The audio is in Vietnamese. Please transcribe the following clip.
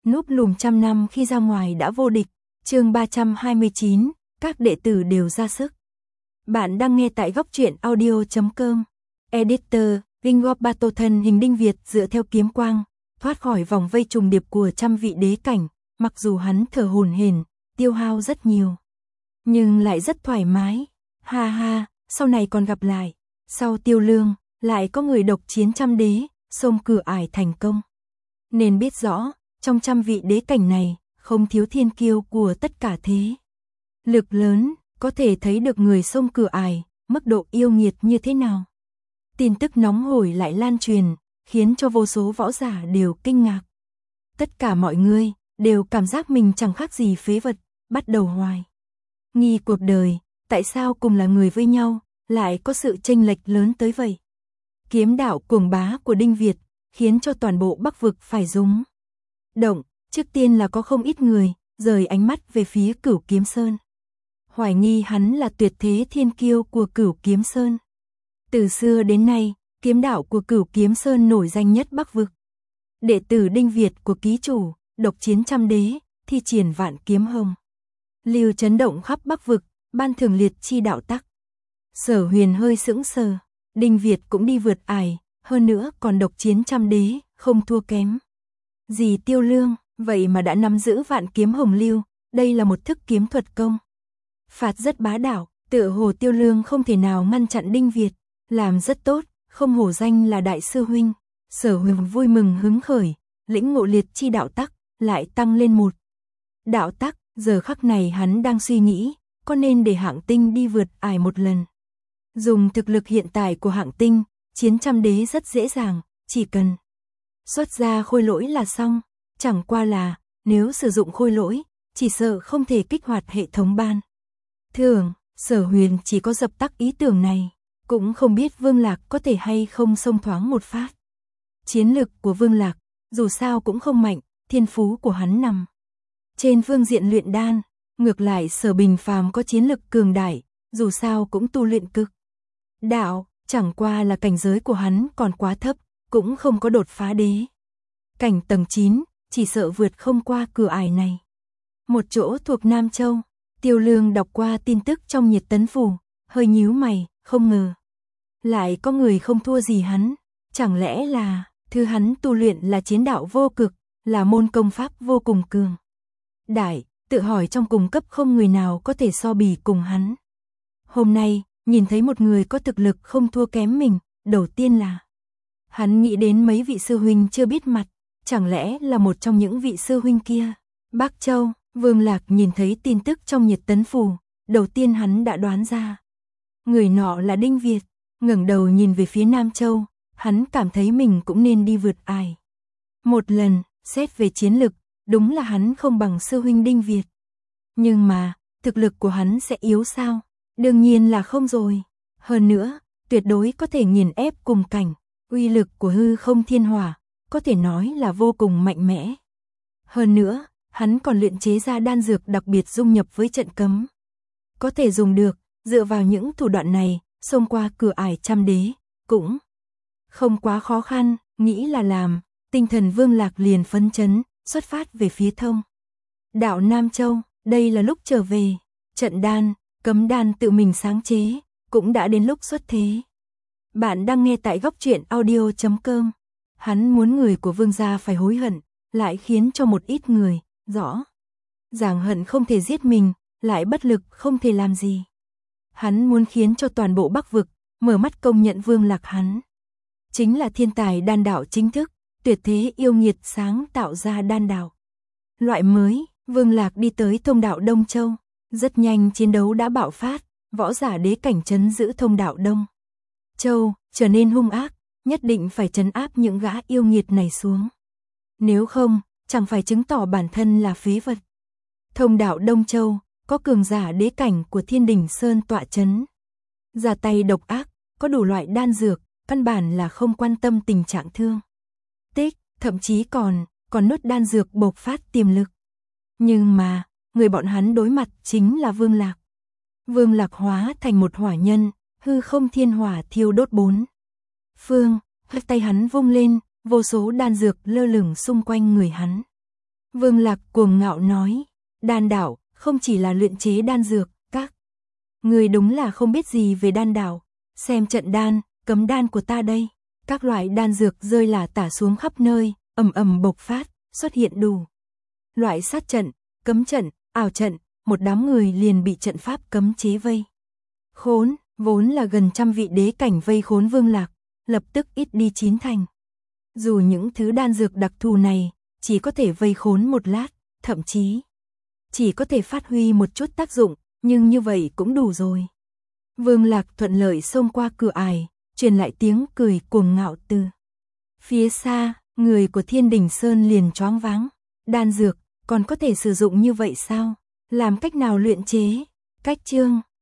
núp lùm trăm năm khi ra ngoài đã vô địch. Chương 329, các đệ tử đều ra sức. Bạn đang nghe tại góc truyện audio.com. Editor, Ringop Battle thân hình Đinh Việt dựa theo kiếm quang, thoát khỏi vòng vây trùng điệp của trăm vị đế cảnh, mặc dù hắn thở hổn hển, tiêu hao rất nhiều, nhưng lại rất thoải mái. Ha ha, sau này còn gặp lại. Sau Tiêu Lương, lại có người độc chiến trăm đế, xông cửa ải thành công. Nên biết rõ, trong trăm vị đế cảnh này, không thiếu thiên kiêu của tất cả thế lực lớn, có thể thấy được người xông cửa ải, mức độ yêu nghiệt như thế nào. Tin tức nóng hổi lại lan truyền, khiến cho vô số võ giả đều kinh ngạc. Tất cả mọi người đều cảm giác mình chẳng khác gì phế vật, bắt đầu hoài nghi cuộc đời, tại sao cùng là người với nhau, lại có sự chênh lệch lớn tới vậy. Kiếm đạo cuồng bá của Đinh Việt, khiến cho toàn bộ Bắc vực phải rúng động. Trước tiên là có không ít người rời ánh mắt về phía Cửu Kiếm Sơn, hoài nghi hắn là tuyệt thế thiên kiêu của Cửu Kiếm Sơn. Từ xưa đến nay, kiếm đạo của Cửu Kiếm Sơn nổi danh nhất Bắc vực. Đệ tử Đinh Việt của ký chủ, độc chiến trăm đế, thi triển vạn kiếm hồng, lưu chấn động khắp Bắc vực, ban thưởng liệt chi đạo tắc. Sở Huyền hơi sững sờ, Đinh Việt cũng đi vượt ải, hơn nữa còn độc chiến trăm đế, không thua kém gì Tiêu Lương, vậy mà đã nắm giữ vạn kiếm hồng lưu, đây là một thức kiếm thuật công phạt rất bá đạo, tựa hồ Tiêu Lương không thể nào ngăn chặn Đinh Việt, làm rất tốt, không hổ danh là đại sư huynh. Sở Huyền vui mừng hứng khởi, lĩnh ngộ liệt chi đạo tắc, lại tăng lên một đạo tắc. Giờ khắc này hắn đang suy nghĩ, có nên để Hạng Tinh đi vượt ải một lần. Dùng thực lực hiện tại của Hạng Tinh, chiến trăm đế rất dễ dàng, chỉ cần xuất ra khôi lỗi là xong. Chẳng qua là, nếu sử dụng khôi lỗi, chỉ sợ không thể kích hoạt hệ thống ban thưởng. Sở Huyền chỉ có dập tắt ý tưởng này, cũng không biết Vương Lạc có thể hay không xông thoáng một phát. Chiến lực của Vương Lạc, dù sao cũng không mạnh, thiên phú của hắn nằm trên phương diện luyện đan, ngược lại Sở Bình Phàm có chiến lực cường đại, dù sao cũng tu luyện cực đạo, chẳng qua là cảnh giới của hắn còn quá thấp, cũng không có đột phá đế cảnh tầng 9, chỉ sợ vượt không qua cửa ải này. Một chỗ thuộc Nam Châu, Tiêu Lương đọc qua tin tức trong nhiệt tấn phủ, hơi nhíu mày, không ngờ lại có người không thua gì hắn, chẳng lẽ là thứ hắn tu luyện là chiến đạo vô cực, là môn công pháp vô cùng cường đại, tự hỏi trong cùng cấp không người nào có thể so bì cùng hắn. Hôm nay, nhìn thấy một người có thực lực không thua kém mình, đầu tiên là hắn nghĩ đến mấy vị sư huynh chưa biết mặt, chẳng lẽ là một trong những vị sư huynh kia. Bắc Châu, Vương Lạc nhìn thấy tin tức trong nhiệt tấn phù, đầu tiên hắn đã đoán ra người nọ là Đinh Việt. Ngẩng đầu nhìn về phía Nam Châu, hắn cảm thấy mình cũng nên đi vượt ải một lần. Xét về chiến lực, đúng là hắn không bằng sư huynh Đinh Việt, nhưng mà thực lực của hắn sẽ yếu sao? Đương nhiên là không rồi. Hơn nữa, tuyệt đối có thể nghiền ép cùng cảnh. Uy lực của hư không thiên hỏa có thể nói là vô cùng mạnh mẽ. Hơn nữa, hắn còn luyện chế ra đan dược đặc biệt dung nhập với trận cấm, có thể dùng được. Dựa vào những thủ đoạn này, xông qua cửa ải trăm đế cũng không quá khó khăn. Nghĩ là làm, tinh thần Vương Lạc liền phấn chấn, xuất phát về phía thông đạo Nam Châu. Đây là lúc trở về, trận đan, cấm đan tự mình sáng chế, cũng đã đến lúc xuất thế. Bạn đang nghe tại góc truyện audio.com. Hắn muốn người của Vương gia phải hối hận, lại khiến cho một ít người rõ ràng hận không thể giết mình, lại bất lực không thể làm gì. Hắn muốn khiến cho toàn bộ Bắc vực mở mắt công nhận Vương Lạc hắn chính là thiên tài đan đạo chính thức, tuyệt thế yêu nghiệt sáng tạo ra đan đạo loại mới. Vương Lạc đi tới thông đạo Đông Châu, rất nhanh chiến đấu đã bạo phát, võ giả đế cảnh trấn giữ thông đạo Đông Châu trở nên hung ác, nhất định phải trấn áp những gã yêu nghiệt này xuống. Nếu không, chẳng phải chứng tỏ bản thân là phế vật. Thông đạo Đông Châu có cường giả đế cảnh của Thiên Đình Sơn tọa trấn, ra tay độc ác, có đủ loại đan dược, căn bản là không quan tâm tình trạng thương tích, thậm chí còn nuốt đan dược bộc phát tiềm lực. Nhưng mà, người bọn hắn đối mặt chính là Vương Lạc. Vương Lạc hóa thành một hỏa nhân, hư không thiên hỏa thiêu đốt bốn phương, tay hắn vung lên, vô số đan dược lơ lửng xung quanh người hắn. Vương Lạc cuồng ngạo nói, đan đảo, không chỉ là luyện chế đan dược, các người đúng là không biết gì về đan đảo, xem trận đan, cấm đan của ta đây, các loại đan dược rơi là tả xuống khắp nơi, ầm ầm bộc phát, xuất hiện đủ loại sát trận, cấm trận, ảo trận, một đám người liền bị trận pháp cấm chế vây khốn, vốn là gần trăm vị đế cảnh vây khốn Vương Lạc, lập tức ít đi 9 thành. Dù những thứ đan dược đặc thù này chỉ có thể vây khốn một lát, thậm chí chỉ có thể phát huy một chút tác dụng, nhưng như vậy cũng đủ rồi. Vương Lạc thuận lợi xông qua cửa ải, truyền lại tiếng cười cuồng ngạo từ phía xa, người của Thiên Đình Sơn liền choáng váng. Đan dược còn có thể sử dụng như vậy sao? Làm cách nào luyện chế? Cách chương